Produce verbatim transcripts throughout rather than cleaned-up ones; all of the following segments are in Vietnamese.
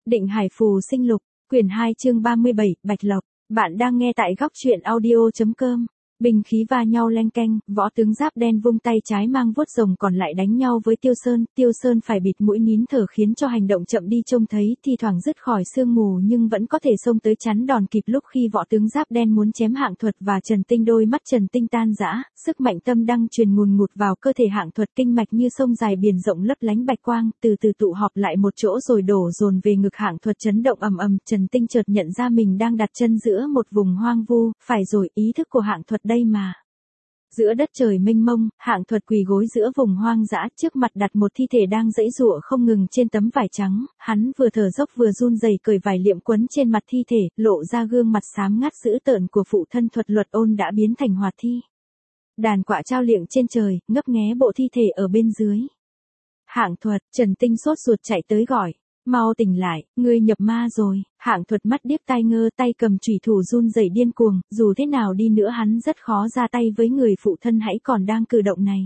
Định Hải Phù Sinh Lục, quyển hai chương ba mươi bảy, Bạch Lộc. Bạn đang nghe tại góc truyện audio.com. Binh khí va nhau leng keng, võ tướng giáp đen vung tay trái mang vuốt rồng còn lại đánh nhau với Tiêu Sơn. Tiêu Sơn phải bịt mũi nín thở khiến cho hành động chậm đi trông thấy, thi thoảng dứt khỏi sương mù nhưng vẫn có thể xông tới chắn đòn kịp lúc khi võ tướng giáp đen muốn chém Hạng Thuật và Trần Tinh. Đôi mắt Trần Tinh tan rã, sức mạnh tâm đăng truyền ngùn ngụt vào cơ thể Hạng Thuật, kinh mạch như sông dài biển rộng lấp lánh bạch quang, từ từ tụ họp lại một chỗ rồi đổ dồn về ngực Hạng Thuật, chấn động ầm ầm. Trần Tinh chợt nhận ra mình đang đặt chân giữa một vùng hoang vu, phải rồi, ý thức của Hạng Thuật đây mà. Giữa đất trời mênh mông, Hạng Thuật quỳ gối giữa vùng hoang dã, trước mặt đặt một thi thể đang giãy giụa không ngừng trên tấm vải trắng, hắn vừa thở dốc vừa run rẩy cởi vải liệm quấn trên mặt thi thể, lộ ra gương mặt xám ngắt dữ tợn của phụ thân Thuật Luật Ôn đã biến thành hoạt thi. Đàn quạ trao liệng trên trời, ngấp nghé bộ thi thể ở bên dưới. Hạng Thuật, Trần Tinh sốt ruột chạy tới gọi. Mau tỉnh lại, ngươi nhập ma rồi. Hạng Thuật mắt điếc tai ngơ, tay cầm chủy thủ run rẩy điên cuồng, dù thế nào đi nữa hắn rất khó ra tay với người phụ thân hãy còn đang cử động này.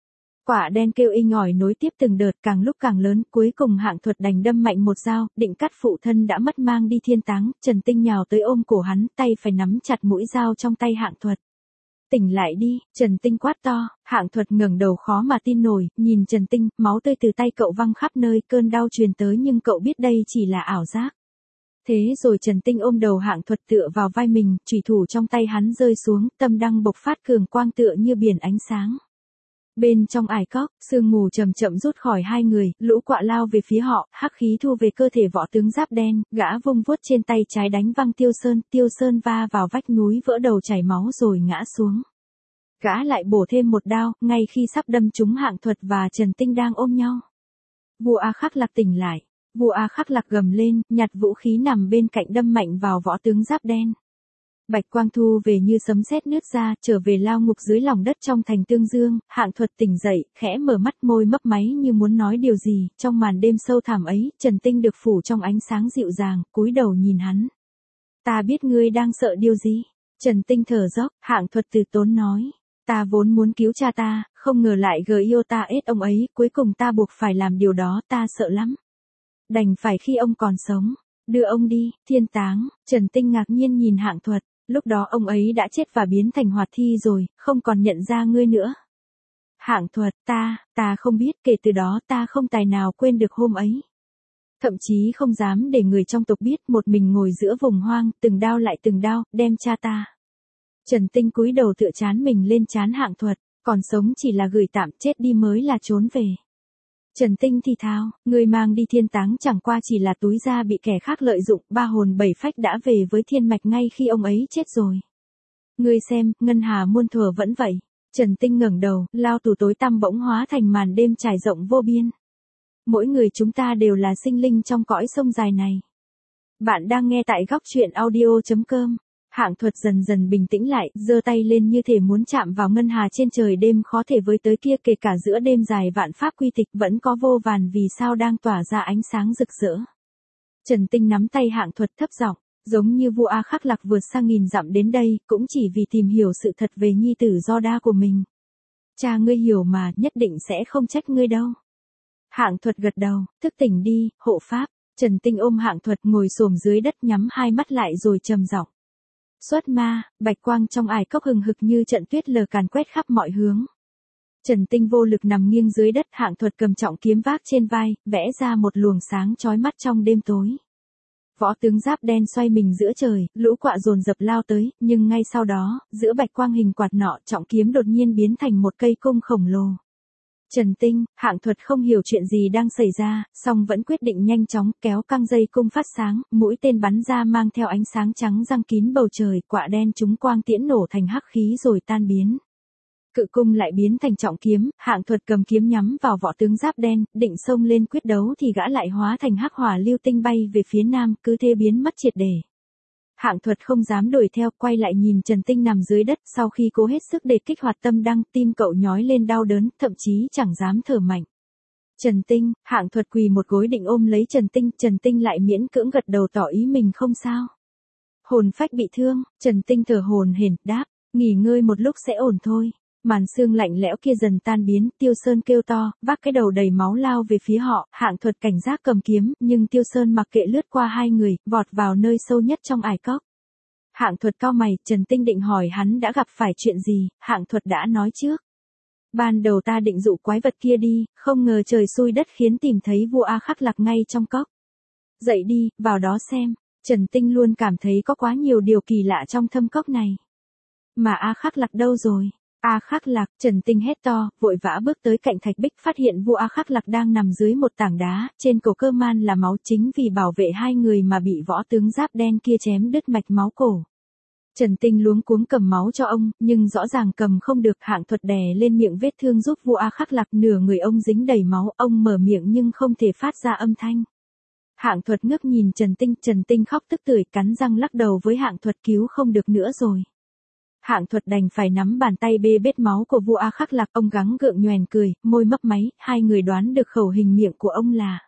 Quả đen kêu inh ỏi nối tiếp từng đợt càng lúc càng lớn, cuối cùng Hạng Thuật đành đâm mạnh một dao, định cắt phụ thân đã mất mang đi thiên táng. Trần Tinh nhào tới ôm cổ hắn, tay phải nắm chặt mũi dao trong tay Hạng Thuật. Tỉnh lại đi, Trần Tinh quát to. Hạng Thuật ngẩng đầu khó mà tin nổi, nhìn Trần Tinh, máu tươi từ tay cậu văng khắp nơi, cơn đau truyền tới nhưng cậu biết đây chỉ là ảo giác. Thế rồi Trần Tinh ôm đầu Hạng Thuật tựa vào vai mình, chủy thủ trong tay hắn rơi xuống, tâm đăng bộc phát cường quang tựa như biển ánh sáng. Bên trong ải cóc, sương mù chậm chậm rút khỏi hai người, lũ quạ lao về phía họ, hắc khí thu về cơ thể võ tướng giáp đen, gã vung vuốt trên tay trái đánh văng Tiêu Sơn, Tiêu Sơn va vào vách núi vỡ đầu chảy máu rồi ngã xuống. Gã lại bổ thêm một đao, ngay khi sắp đâm trúng Hạng Thuật và Trần Tinh đang ôm nhau. Vua A Khắc Lạc tỉnh lại, vua A Khắc Lạc gầm lên, nhặt vũ khí nằm bên cạnh đâm mạnh vào võ tướng giáp đen. Bạch quang thu về như sấm sét nứt ra, trở về lao ngục dưới lòng đất trong thành Tương Dương. Hạng Thuật tỉnh dậy, khẽ mở mắt, môi mấp máy như muốn nói điều gì. Trong màn đêm sâu thẳm ấy, Trần Tinh được phủ trong ánh sáng dịu dàng, cúi đầu nhìn hắn. Ta biết ngươi đang sợ điều gì. Trần Tinh thở dốc. Hạng Thuật từ tốn nói. Ta vốn muốn cứu cha ta, không ngờ lại gờ yêu ta ết ông ấy, cuối cùng ta buộc phải làm điều đó, ta sợ lắm. Đành phải khi ông còn sống, đưa ông đi, thiên táng. Trần Tinh ngạc nhiên nhìn Hạng Thuật. Lúc đó ông ấy đã chết và biến thành hoạt thi rồi, không còn nhận ra ngươi nữa. Hạng Thuật, ta, ta không biết, kể từ đó ta không tài nào quên được hôm ấy. Thậm chí không dám để người trong tộc biết, một mình ngồi giữa vùng hoang, từng đao lại từng đao, đem cha ta. Trần Tinh cúi đầu tựa chán mình lên trán Hạng Thuật, còn sống chỉ là gửi tạm, chết đi mới là trốn về. Trần Tinh thì thào, người mang đi thiên táng chẳng qua chỉ là túi da bị kẻ khác lợi dụng, ba hồn bảy phách đã về với thiên mạch ngay khi ông ấy chết rồi. Ngươi xem, ngân hà muôn thuở vẫn vậy. Trần Tinh ngẩng đầu, lao tù tối tăm bỗng hóa thành màn đêm trải rộng vô biên. Mỗi người chúng ta đều là sinh linh trong cõi sông dài này. Bạn đang nghe tại góc truyện audio.com. Hạng Thuật dần dần bình tĩnh lại, giơ tay lên như thể muốn chạm vào ngân hà trên trời đêm khó thể với tới kia, kể cả giữa đêm dài vạn pháp quy tịch vẫn có vô vàn vì sao đang tỏa ra ánh sáng rực rỡ. Trần Tinh nắm tay Hạng Thuật thấp giọng, giống như vua A Khắc Lạc vượt sang nghìn dặm đến đây, cũng chỉ vì tìm hiểu sự thật về nhi tử do đa của mình. Cha ngươi hiểu mà, nhất định sẽ không trách ngươi đâu. Hạng Thuật gật đầu, thức tỉnh đi, hộ pháp. Trần Tinh ôm Hạng Thuật ngồi xổm dưới đất nhắm hai mắt lại rồi trầm giọng. Xuất ma, bạch quang trong ải cốc hừng hực như trận tuyết lờ càn quét khắp mọi hướng. Trần Tinh vô lực nằm nghiêng dưới đất, Hạng Thuật cầm trọng kiếm vác trên vai, vẽ ra một luồng sáng chói mắt trong đêm tối. Võ tướng giáp đen xoay mình giữa trời, lũ quạ dồn dập lao tới, nhưng ngay sau đó, giữa bạch quang hình quạt nọ, trọng kiếm đột nhiên biến thành một cây cung khổng lồ. Trần Tinh, Hạng Thuật không hiểu chuyện gì đang xảy ra, song vẫn quyết định nhanh chóng kéo căng dây cung phát sáng, mũi tên bắn ra mang theo ánh sáng trắng răng kín bầu trời, quạ đen chúng quang tiễn nổ thành hắc khí rồi tan biến. Cự cung lại biến thành trọng kiếm, Hạng Thuật cầm kiếm nhắm vào võ tướng giáp đen, định xông lên quyết đấu thì gã lại hóa thành hắc hỏa lưu tinh bay về phía nam, cứ thế biến mất triệt để. Hạng Thuật không dám đuổi theo, quay lại nhìn Trần Tinh nằm dưới đất, sau khi cố hết sức để kích hoạt tâm đăng, tim cậu nhói lên đau đớn, thậm chí chẳng dám thở mạnh. Trần Tinh, Hạng Thuật quỳ một gối định ôm lấy Trần Tinh, Trần Tinh lại miễn cưỡng gật đầu tỏ ý mình không sao. Hồn phách bị thương, Trần Tinh thở hổn hển, đáp, nghỉ ngơi một lúc sẽ ổn thôi. Màn sương lạnh lẽo kia dần tan biến, Tiêu Sơn kêu to, vác cái đầu đầy máu lao về phía họ, Hạng Thuật cảnh giác cầm kiếm, nhưng Tiêu Sơn mặc kệ lướt qua hai người, vọt vào nơi sâu nhất trong ải cốc. Hạng Thuật cau mày, Trần Tinh định hỏi hắn đã gặp phải chuyện gì, Hạng Thuật đã nói trước. Ban đầu ta định dụ quái vật kia đi, không ngờ trời xui đất khiến tìm thấy vua A Khắc Lạc ngay trong cốc. Dậy đi, vào đó xem, Trần Tinh luôn cảm thấy có quá nhiều điều kỳ lạ trong thâm cốc này. Mà A Khắc Lạc đâu rồi? A Khắc Lạc, Trần Tinh hét to, vội vã bước tới cạnh thạch bích phát hiện vua A Khắc Lạc đang nằm dưới một tảng đá, trên cổ cơ man là máu chính vì bảo vệ hai người mà bị võ tướng giáp đen kia chém đứt mạch máu cổ. Trần Tinh luống cuống cầm máu cho ông, nhưng rõ ràng cầm không được, Hạng Thuật đè lên miệng vết thương giúp vua A Khắc Lạc, nửa người ông dính đầy máu, ông mở miệng nhưng không thể phát ra âm thanh. Hạng Thuật ngước nhìn Trần Tinh, Trần Tinh khóc tức tưởi cắn răng lắc đầu với Hạng Thuật cứu không được nữa rồi. Hạng Thuật đành phải nắm bàn tay bê bết máu của vua A Khắc Lạc, ông gắng gượng nhoẻn cười, môi mấp máy, hai người đoán được khẩu hình miệng của ông là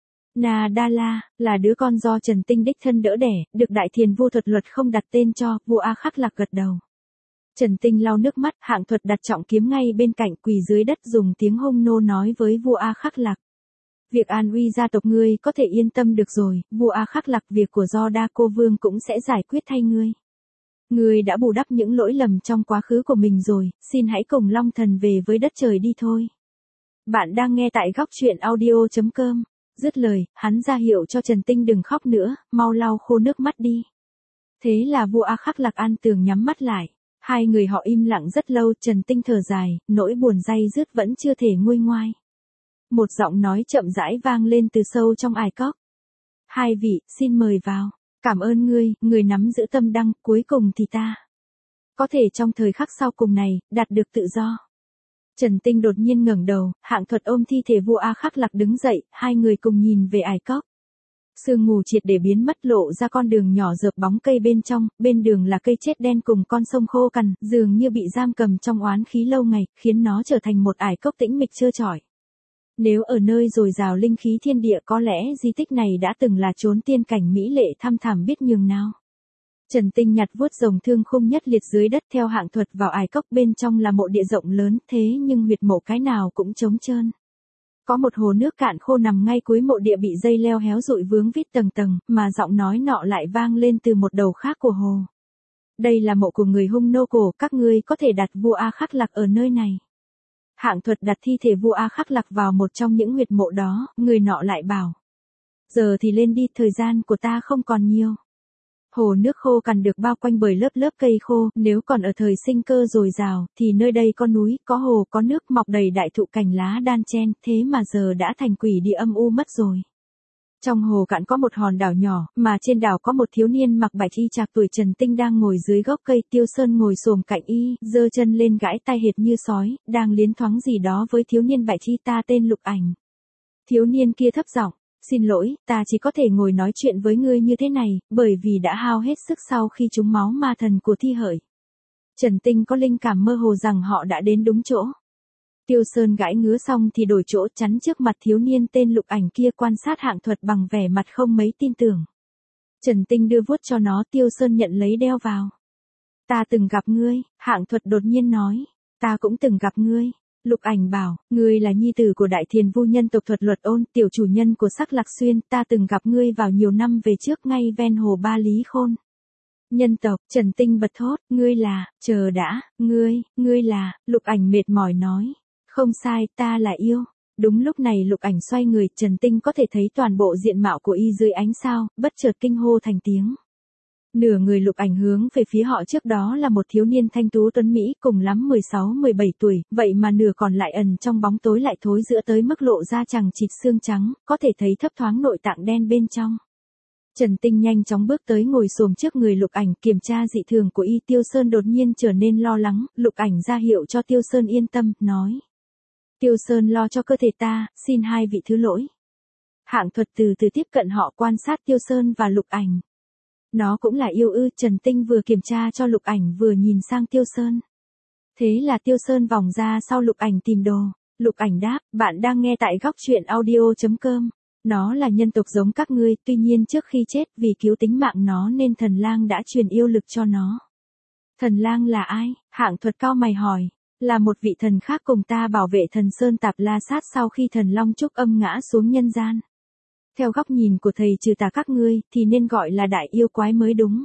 Na Đa La, là đứa con do Trần Tinh đích thân đỡ đẻ, được Đại Thiền Vô Thuật Luật không đặt tên cho, vua A Khắc Lạc gật đầu. Trần Tinh lau nước mắt, Hạng Thuật đặt trọng kiếm ngay bên cạnh quỳ dưới đất dùng tiếng hung nô nói với vua A Khắc Lạc. Việc an uy gia tộc ngươi có thể yên tâm được rồi, vua A Khắc Lạc, việc của Do Đa Cô Vương cũng sẽ giải quyết thay ngươi. Ngươi đã bù đắp những lỗi lầm trong quá khứ của mình rồi, xin hãy cùng Long Thần về với đất trời đi thôi. Bạn đang nghe tại góc truyện audio chấm com. Dứt lời, hắn ra hiệu cho Trần Tinh đừng khóc nữa, mau lau khô nước mắt đi. Thế là vua A Khắc Lạc an tường nhắm mắt lại. Hai người họ im lặng rất lâu, Trần Tinh thở dài, nỗi buồn day dứt vẫn chưa thể nguôi ngoai. Một giọng nói chậm rãi vang lên từ sâu trong ải cốc. Hai vị, xin mời vào. Cảm ơn ngươi, người nắm giữ tâm đăng, cuối cùng thì ta có thể trong thời khắc sau cùng này, đạt được tự do. Trần Tinh đột nhiên ngẩng đầu, Hạng Thuật ôm thi thể vua A Khắc Lạc đứng dậy, hai người cùng nhìn về ải cốc. Sương mù triệt để biến mất, lộ ra con đường nhỏ rợp bóng cây bên trong, bên đường là cây chết đen cùng con sông khô cằn, dường như bị giam cầm trong oán khí lâu ngày, khiến nó trở thành một ải cốc tĩnh mịch trơ trọi. Nếu ở nơi dồi dào linh khí thiên địa có lẽ di tích này đã từng là chốn tiên cảnh mỹ lệ thăm thẳm biết nhường nào. Trần Tinh nhặt vuốt rồng thương khung nhất liệt dưới đất theo Hạng Thuật vào ải cốc, bên trong là mộ địa rộng lớn thế nhưng huyệt mộ cái nào cũng trống trơn. Có một hồ nước cạn khô nằm ngay cuối mộ địa bị dây leo héo rụi vướng vít tầng tầng, mà giọng nói nọ lại vang lên từ một đầu khác của hồ. Đây là mộ của người Hung Nô cổ, các ngươi có thể đặt vua A Khắc Lạc ở nơi này. Hạng Thuật đặt thi thể vua A Khắc Lạc vào một trong những huyệt mộ đó, người nọ lại bảo. Giờ thì lên đi, thời gian của ta không còn nhiều. Hồ nước khô cằn được bao quanh bởi lớp lớp cây khô, nếu còn ở thời sinh cơ dồi dào, thì nơi đây có núi, có hồ, có nước mọc đầy đại thụ cành lá đan chen, thế mà giờ đã thành quỷ địa âm u mất rồi. Trong hồ cạn có một hòn đảo nhỏ, mà trên đảo có một thiếu niên mặc bạch y trạc tuổi. Trần Tinh đang ngồi dưới gốc cây, Tiêu Sơn ngồi xổm cạnh y, giơ chân lên gãi tai hệt như sói, đang liến thoáng gì đó với thiếu niên bạch y. Ta tên Lục Ảnh. Thiếu niên kia thấp giọng. Xin lỗi, ta chỉ có thể ngồi nói chuyện với ngươi như thế này, bởi vì đã hao hết sức sau khi trúng máu ma thần của Thi Hởi. Trần Tinh có linh cảm mơ hồ rằng họ đã đến đúng chỗ. Tiêu Sơn gãi ngứa xong thì đổi chỗ chắn trước mặt thiếu niên tên Lục Ảnh kia, quan sát Hạng Thuật bằng vẻ mặt không mấy tin tưởng. Trần Tinh đưa vuốt cho nó, Tiêu Sơn nhận lấy đeo vào. Ta từng gặp ngươi, Hạng Thuật đột nhiên nói. Ta cũng từng gặp ngươi. Lục Ảnh bảo, ngươi là nhi tử của Đại Thiền Vu nhân tộc Thuật Luật Ôn, tiểu chủ nhân của Sắc Lạc Xuyên, ta từng gặp ngươi vào nhiều năm về trước ngay ven hồ Ba Lý Khôn. Nhân tộc, Trần Tinh bật thốt, ngươi là, chờ đã, ngươi, ngươi là, Lục Ảnh mệt mỏi nói. Không sai, ta là yêu. Đúng lúc này Lục Ảnh xoay người, Trần Tinh có thể thấy toàn bộ diện mạo của y dưới ánh sao, bất chợt kinh hô thành tiếng. Nửa người Lục Ảnh hướng về phía họ, trước đó là một thiếu niên thanh tú tuấn Mỹ, cùng lắm mười sáu mười bảy tuổi, vậy mà nửa còn lại ẩn trong bóng tối lại thối rữa tới mức lộ ra chằng chịt xương trắng, có thể thấy thấp thoáng nội tạng đen bên trong. Trần Tinh nhanh chóng bước tới ngồi xổm trước người Lục Ảnh kiểm tra dị thường của y. Tiêu Sơn đột nhiên trở nên lo lắng, Lục Ảnh ra hiệu cho Tiêu Sơn yên tâm, nói. Tiêu Sơn lo cho cơ thể ta, xin hai vị thứ lỗi. Hạng Thuật từ từ tiếp cận họ, quan sát Tiêu Sơn và Lục Ảnh. Nó cũng là yêu ư? Trần Tinh vừa kiểm tra cho Lục Ảnh vừa nhìn sang Tiêu Sơn. Thế là Tiêu Sơn vòng ra sau Lục Ảnh tìm đồ. Lục Ảnh đáp, bạn đang nghe tại góc truyện audio chấm com. Nó là nhân tộc giống các ngươi, tuy nhiên trước khi chết vì cứu tính mạng nó nên Thần Lang đã truyền yêu lực cho nó. Thần Lang là ai? Hạng Thuật cau mày hỏi. Là một vị thần khác cùng ta bảo vệ thần Sơn Tạp La Sát sau khi thần Long Trúc Âm ngã xuống nhân gian. Theo góc nhìn của thầy trừ tà các ngươi, thì nên gọi là đại yêu quái mới đúng.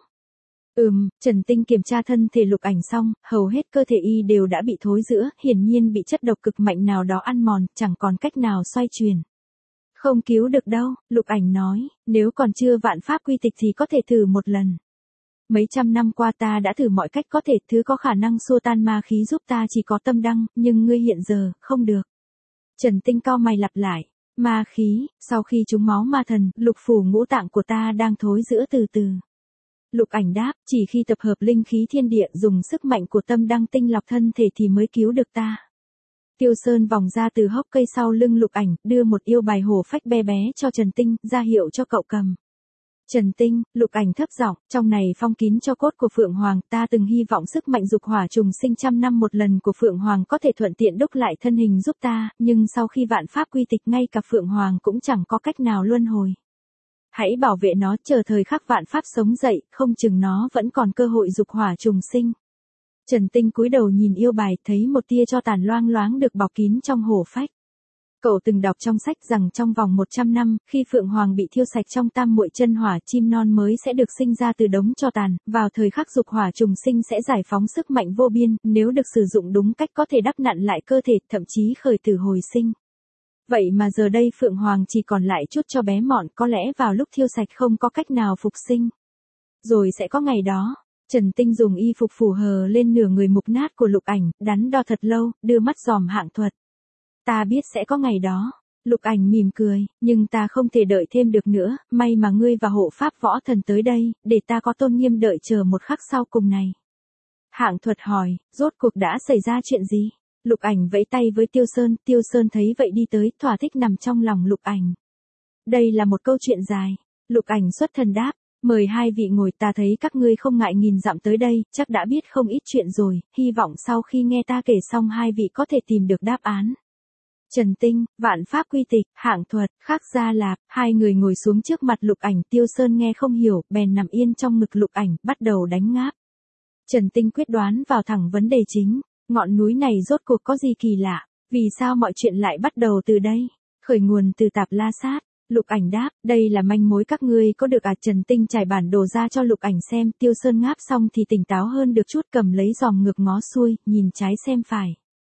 Ừm, Trần Tinh kiểm tra thân thể Lục Ảnh xong, hầu hết cơ thể y đều đã bị thối rữa, hiển nhiên bị chất độc cực mạnh nào đó ăn mòn, chẳng còn cách nào xoay chuyển. Không cứu được đâu, Lục Ảnh nói, nếu còn chưa vạn pháp quy tịch thì có thể thử một lần. Mấy trăm năm qua ta đã thử mọi cách có thể, thứ có khả năng xua tan ma khí giúp ta chỉ có tâm đăng, nhưng ngươi hiện giờ, không được. Trần Tinh cau mày lặp lại, ma khí, sau khi trúng máu ma thần, lục phủ ngũ tạng của ta đang thối rữa từ từ. Lục Ảnh đáp, chỉ khi tập hợp linh khí thiên địa dùng sức mạnh của tâm đăng tinh lọc thân thể thì mới cứu được ta. Tiêu Sơn vòng ra từ hốc cây sau lưng Lục Ảnh, đưa một yêu bài hổ phách bé bé cho Trần Tinh, ra hiệu cho cậu cầm. Trần Tinh, Lục Ảnh thấp giọng, trong này phong kín cho cốt của Phượng Hoàng, ta từng hy vọng sức mạnh dục hỏa trùng sinh trăm năm một lần của Phượng Hoàng có thể thuận tiện đúc lại thân hình giúp ta, nhưng sau khi vạn pháp quy tịch ngay cả Phượng Hoàng cũng chẳng có cách nào luân hồi. Hãy bảo vệ nó, chờ thời khắc vạn pháp sống dậy, không chừng nó vẫn còn cơ hội dục hỏa trùng sinh. Trần Tinh cúi đầu nhìn yêu bài, thấy một tia cho tàn loang loáng được bọc kín trong hổ phách. Cậu từng đọc trong sách rằng trong vòng một trăm năm, khi Phượng Hoàng bị thiêu sạch trong tam muội chân hỏa, chim non mới sẽ được sinh ra từ đống tro tàn, vào thời khắc dục hỏa trùng sinh sẽ giải phóng sức mạnh vô biên, nếu được sử dụng đúng cách có thể đắp nặn lại cơ thể, thậm chí khởi tử hồi sinh. Vậy mà giờ đây Phượng Hoàng chỉ còn lại chút cho bé mọn, có lẽ vào lúc thiêu sạch không có cách nào phục sinh. Rồi sẽ có ngày đó. Trần Tinh dùng y phục phủ hờ lên nửa người mục nát của Lục Ảnh, đắn đo thật lâu, đưa mắt dòm hạng thuật. Ta biết sẽ có ngày đó. Lục Ảnh mỉm cười, nhưng ta không thể đợi thêm được nữa, may mà ngươi và hộ pháp võ thần tới đây, để ta có tôn nghiêm đợi chờ một khắc sau cùng này. Hạng thuật hỏi, rốt cuộc đã xảy ra chuyện gì? Lục Ảnh vẫy tay với Tiêu Sơn, Tiêu Sơn thấy vậy đi tới, thỏa thích nằm trong lòng Lục Ảnh. Đây là một câu chuyện dài. Lục Ảnh xuất thần đáp, mời hai vị ngồi, ta thấy các ngươi không ngại nghìn dặm tới đây, chắc đã biết không ít chuyện rồi, hy vọng sau khi nghe ta kể xong hai vị có thể tìm được đáp án. Trần Tinh, vạn pháp quy tịch, hạng thuật, Khắc Gia Lạp, hai người ngồi xuống trước mặt Lục Ảnh, Tiêu Sơn nghe không hiểu, bèn nằm yên trong ngực Lục Ảnh, bắt đầu đánh ngáp. Trần Tinh quyết đoán vào thẳng vấn đề chính, ngọn núi này rốt cuộc có gì kỳ lạ, vì sao mọi chuyện lại bắt đầu từ đây, khởi nguồn từ Tạp La Sát. Lục Ảnh đáp, đây là manh mối các ngươi có được à? Trần Tinh trải bản đồ ra cho Lục Ảnh xem, Tiêu Sơn ngáp xong thì tỉnh táo hơn được chút, cầm lấy giòm ngược ngó xuôi, nhìn trái xem phải.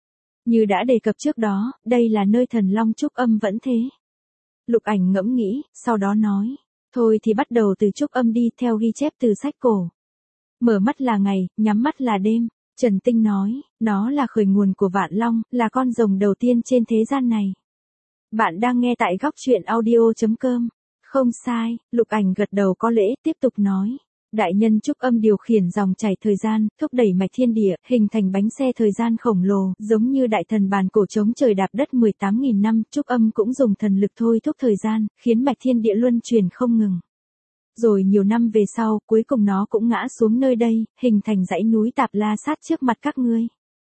Như đã đề cập trước đó, đây là nơi thần Long Trúc Âm vẫn thế. Lục Ảnh ngẫm nghĩ, sau đó nói, thôi thì bắt đầu từ Trúc Âm đi, theo ghi chép từ sách cổ. Mở mắt là ngày, nhắm mắt là đêm. Trần Tinh nói, nó là khởi nguồn của Vạn Long, là con rồng đầu tiên trên thế gian này. Bạn đang nghe tại góc truyện audio chấm com. Không sai, Lục Ảnh gật đầu có lễ, tiếp tục nói. Đại nhân Trúc Âm điều khiển dòng chảy thời gian, thúc đẩy mạch thiên địa, hình thành bánh xe thời gian khổng lồ, giống như đại thần bàn cổ chống trời đạp đất mười tám nghìn năm, Trúc Âm cũng dùng thần lực thôi thúc thời gian, khiến mạch thiên địa luân chuyển không ngừng. Rồi nhiều năm về sau, cuối cùng nó cũng ngã xuống nơi đây, hình thành dãy núi Tạp La Sát trước mặt các ngươi.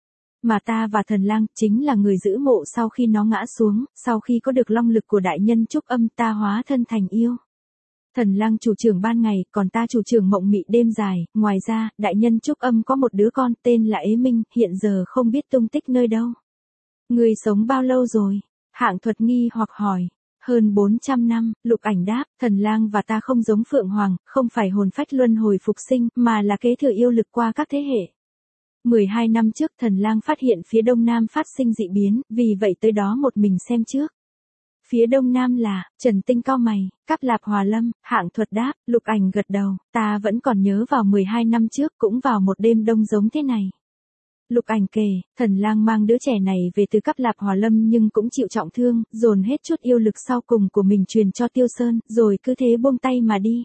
Mà ta và thần lang chính là người giữ mộ sau khi nó ngã xuống, sau khi có được long lực của đại nhân Trúc Âm ta hóa thân thành yêu. Thần lang chủ trưởng ban ngày, còn ta chủ trưởng mộng mị đêm dài, ngoài ra, đại nhân Trúc Âm có một đứa con tên là Ế Minh, hiện giờ không biết tung tích nơi đâu. Người sống bao lâu rồi? Hạng thuật nghi hoặc hỏi. Hơn bốn trăm năm, Lục Ảnh đáp, thần lang và ta không giống Phượng Hoàng, không phải hồn phách luân hồi phục sinh, mà là kế thừa yêu lực qua các thế hệ. mười hai năm trước thần lang phát hiện phía đông nam phát sinh dị biến, vì vậy tới đó một mình xem trước. Phía đông nam là, Trần Tinh cau mày, Cáp Lạp Hòa Lâm, Hạng thuật đáp, Lục Ảnh gật đầu, ta vẫn còn nhớ vào mười hai năm trước cũng vào một đêm đông giống thế này. Lục Ảnh kể, thần lang mang đứa trẻ này về từ Cáp Lạp Hòa Lâm nhưng cũng chịu trọng thương, dồn hết chút yêu lực sau cùng của mình truyền cho Tiêu Sơn, rồi cứ thế buông tay mà đi.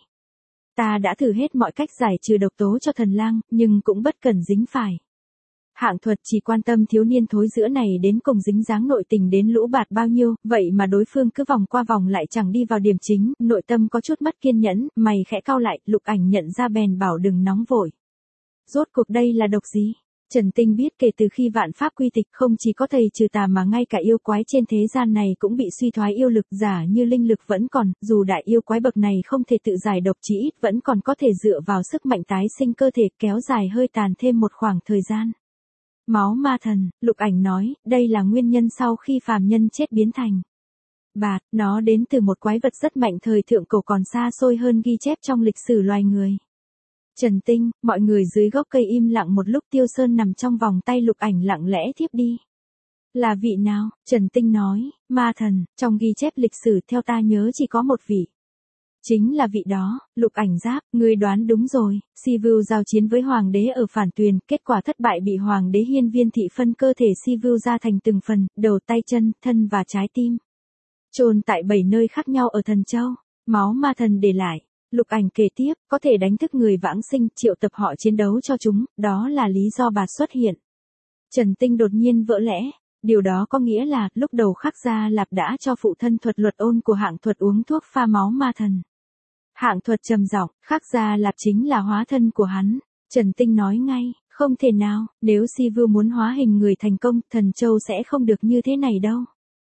Ta đã thử hết mọi cách giải trừ độc tố cho thần lang, nhưng cũng bất cần dính phải. Hạng thuật chỉ quan tâm thiếu niên thối giữa này đến cùng dính dáng nội tình đến lũ bạt bao nhiêu, vậy mà đối phương cứ vòng qua vòng lại chẳng đi vào điểm chính, nội tâm có chút mất kiên nhẫn, mày khẽ cau lại, Lục Ảnh nhận ra bèn bảo đừng nóng vội. Rốt cuộc đây là độc gì? Trần Tinh biết kể từ khi vạn pháp quy tịch không chỉ có thầy trừ tà mà ngay cả yêu quái trên thế gian này cũng bị suy thoái yêu lực, giả như linh lực vẫn còn, dù đại yêu quái bậc này không thể tự giải độc chỉ ít vẫn còn có thể dựa vào sức mạnh tái sinh cơ thể kéo dài hơi tàn thêm một khoảng thời gian. Máu ma thần, Lục Ảnh nói, đây là nguyên nhân sau khi phàm nhân chết biến thành bạt, nó đến từ một quái vật rất mạnh thời thượng cổ còn xa xôi hơn ghi chép trong lịch sử loài người. Trần Tinh, mọi người dưới gốc cây im lặng một lúc. Tiêu Sơn nằm trong vòng tay Lục Ảnh lặng lẽ thiếp đi. Là vị nào? Trần Tinh nói, ma thần, trong ghi chép lịch sử theo ta nhớ chỉ có một vị. Chính là vị đó. Lục Ảnh giáp, ngươi đoán đúng rồi. Sivu giao chiến với hoàng đế ở Phản Tuyền, kết quả thất bại bị hoàng đế Hiên Viên Thị phân cơ thể Sivu ra thành từng phần, đầu tay chân, thân và trái tim. Chôn tại bảy nơi khác nhau ở Thần Châu. Máu ma thần để lại. Lục Ảnh kể tiếp, có thể đánh thức người vãng sinh, triệu tập họ chiến đấu cho chúng, đó là lý do bạt xuất hiện. Trần Tinh đột nhiên vỡ lẽ. Điều đó có nghĩa là, lúc đầu Khắc Gia Lạp đã cho phụ thân Thuật Luật Ôn của Hạng Thuật uống thuốc pha máu ma thần. Hạng Thuật trầm giọng, Khắc Gia Lạp chính là hóa thân của hắn. Trần Tinh nói ngay, không thể nào, nếu Sivu muốn hóa hình người thành công, Thần Châu sẽ không được như thế này đâu.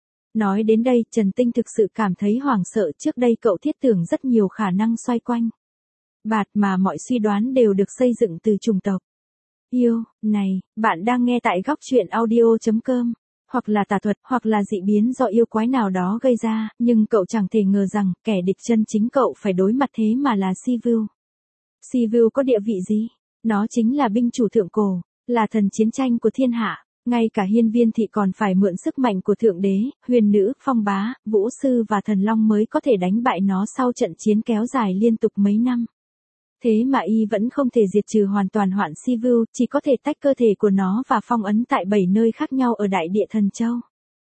Nói đến đây, Trần Tinh thực sự cảm thấy hoảng sợ. Trước đây cậu thiết tưởng rất nhiều khả năng xoay quanh bạt mà mọi suy đoán đều được xây dựng từ chủng tộc. Yêu, này, bạn đang nghe tại góc truyện audio chấm com. Hoặc là tà thuật, hoặc là dị biến do yêu quái nào đó gây ra, nhưng cậu chẳng thể ngờ rằng, kẻ địch chân chính cậu phải đối mặt thế mà là Sivu. Sivu có địa vị gì? Nó chính là binh chủ thượng cổ, là thần chiến tranh của thiên hạ. Ngay cả Hiên Viên Thị còn phải mượn sức mạnh của Thượng Đế, Huyền Nữ, Phong Bá, Vũ Sư và Thần Long mới có thể đánh bại nó sau trận chiến kéo dài liên tục mấy năm. Thế mà y vẫn không thể diệt trừ hoàn toàn hoạn Sivu, chỉ có thể tách cơ thể của nó và phong ấn tại bảy nơi khác nhau ở đại địa Thần Châu.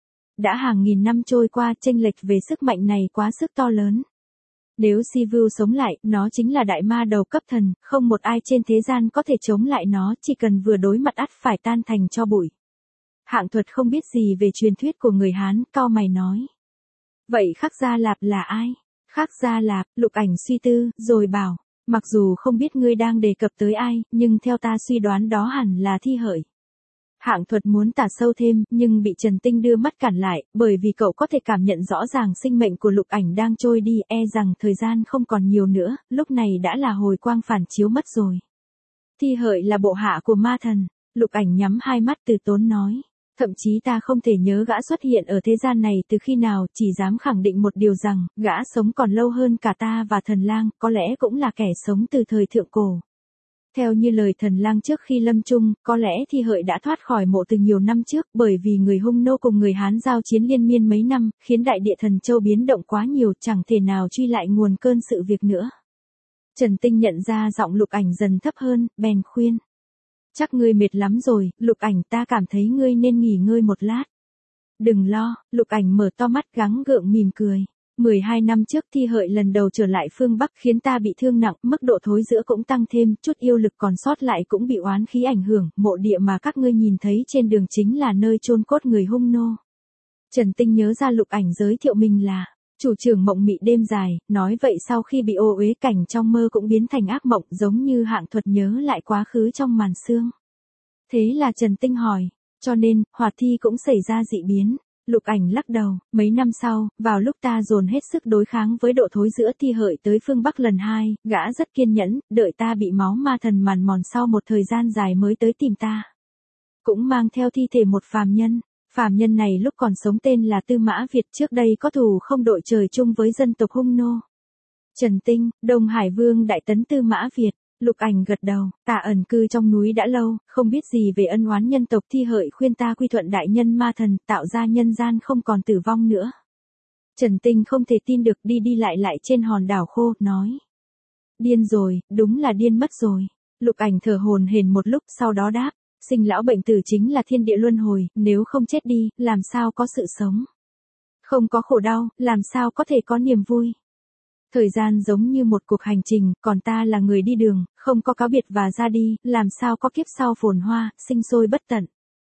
Đã hàng nghìn năm trôi qua, chênh lệch về sức mạnh này quá sức to lớn. Nếu Sivu sống lại, nó chính là đại ma đầu cấp thần, không một ai trên thế gian có thể chống lại nó, chỉ cần vừa đối mặt ắt phải tan thành tro bụi. Hạng Thuật không biết gì về truyền thuyết của người Hán, cau mày nói. Vậy Khắc Gia Lạp là ai? Khắc Gia Lạp, Lục Ảnh suy tư, rồi bảo. Mặc dù không biết ngươi đang đề cập tới ai, nhưng theo ta suy đoán đó hẳn là Thi Hợi. Hạng Thuật muốn tả sâu thêm, nhưng bị Trần Tinh đưa mắt cản lại, bởi vì cậu có thể cảm nhận rõ ràng sinh mệnh của Lục Ảnh đang trôi đi, e rằng thời gian không còn nhiều nữa, lúc này đã là hồi quang phản chiếu mất rồi. Thi Hợi là bộ hạ của ma thần. Lục Ảnh nhắm hai mắt từ tốn nói. Thậm chí ta không thể nhớ gã xuất hiện ở thế gian này từ khi nào, chỉ dám khẳng định một điều rằng, gã sống còn lâu hơn cả ta và Thần Lang, có lẽ cũng là kẻ sống từ thời thượng cổ. Theo như lời Thần Lang trước khi lâm chung, có lẽ Thi Hợi đã thoát khỏi mộ từ nhiều năm trước, bởi vì người Hung Nô cùng người Hán giao chiến liên miên mấy năm, khiến đại địa Thần Châu biến động quá nhiều, chẳng thể nào truy lại nguồn cơn sự việc nữa. Trần Tinh nhận ra giọng Lục Ảnh dần thấp hơn, bèn khuyên. Chắc ngươi mệt lắm rồi, Lục Ảnh, ta cảm thấy ngươi nên nghỉ ngơi một lát. Đừng lo, Lục Ảnh mở to mắt gắng gượng mỉm cười. mười hai năm trước Thi Hợi lần đầu trở lại phương Bắc khiến ta bị thương nặng, mức độ thối rữa cũng tăng thêm, chút yêu lực còn sót lại cũng bị oán khí ảnh hưởng, mộ địa mà các ngươi nhìn thấy trên đường chính là nơi chôn cốt người Hung Nô. Trần Tinh nhớ ra Lục Ảnh giới thiệu mình là chủ trưởng mộng mị đêm dài, nói vậy sau khi bị ô uế cảnh trong mơ cũng biến thành ác mộng, giống như Hạng Thuật nhớ lại quá khứ trong màn sương. Thế là Trần Tinh hỏi, cho nên, Hoạt Thi cũng xảy ra dị biến. Lục Ảnh lắc đầu, mấy năm sau, vào lúc ta dồn hết sức đối kháng với độ thối giữa Thi Hợi tới phương Bắc lần hai, gã rất kiên nhẫn, đợi ta bị máu ma thần màn mòn sau một thời gian dài mới tới tìm ta. Cũng mang theo thi thể một phàm nhân. Phàm nhân này lúc còn sống tên là Tư Mã Việt, trước đây có thù không đội trời chung với dân tộc Hung Nô. Trần Tinh, Đông Hải Vương đại tấn Tư Mã Việt. Lục Ảnh gật đầu, ta ẩn cư trong núi đã lâu, không biết gì về ân oán nhân tộc. Thi Hợi khuyên ta quy thuận đại nhân ma thần, tạo ra nhân gian không còn tử vong nữa. Trần Tinh không thể tin được, đi đi lại lại trên hòn đảo khô, nói. Điên rồi, đúng là điên mất rồi. Lục Ảnh thở hổn hển một lúc, sau đó đáp. Sinh lão bệnh tử chính là thiên địa luân hồi, nếu không chết đi, làm sao có sự sống? Không có khổ đau, làm sao có thể có niềm vui? Thời gian giống như một cuộc hành trình, còn ta là người đi đường, không có cáo biệt và ra đi, làm sao có kiếp sau phồn hoa, sinh sôi bất tận.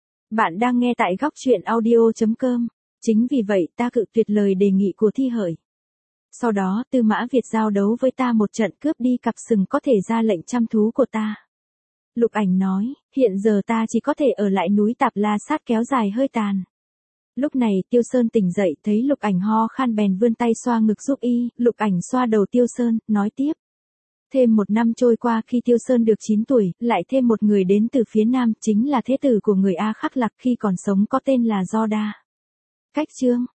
Bạn đang nghe tại góc truyện audio chấm com. Chính vì vậy ta cự tuyệt lời đề nghị của Thi Hợi. Sau đó Tư Mã Việt giao đấu với ta một trận, cướp đi cặp sừng có thể ra lệnh chăm thú của ta. Lục Ảnh nói, hiện giờ ta chỉ có thể ở lại núi Tạp La Sát kéo dài hơi tàn. Lúc này Tiêu Sơn tỉnh dậy, thấy Lục Ảnh ho khan bèn vươn tay xoa ngực giúp y. Lục Ảnh xoa đầu Tiêu Sơn, nói tiếp. Thêm một năm trôi qua khi Tiêu Sơn được chín tuổi, lại thêm một người đến từ phía nam, chính là thế tử của người A Khắc Lạc khi còn sống có tên là Do Đa. Cách chương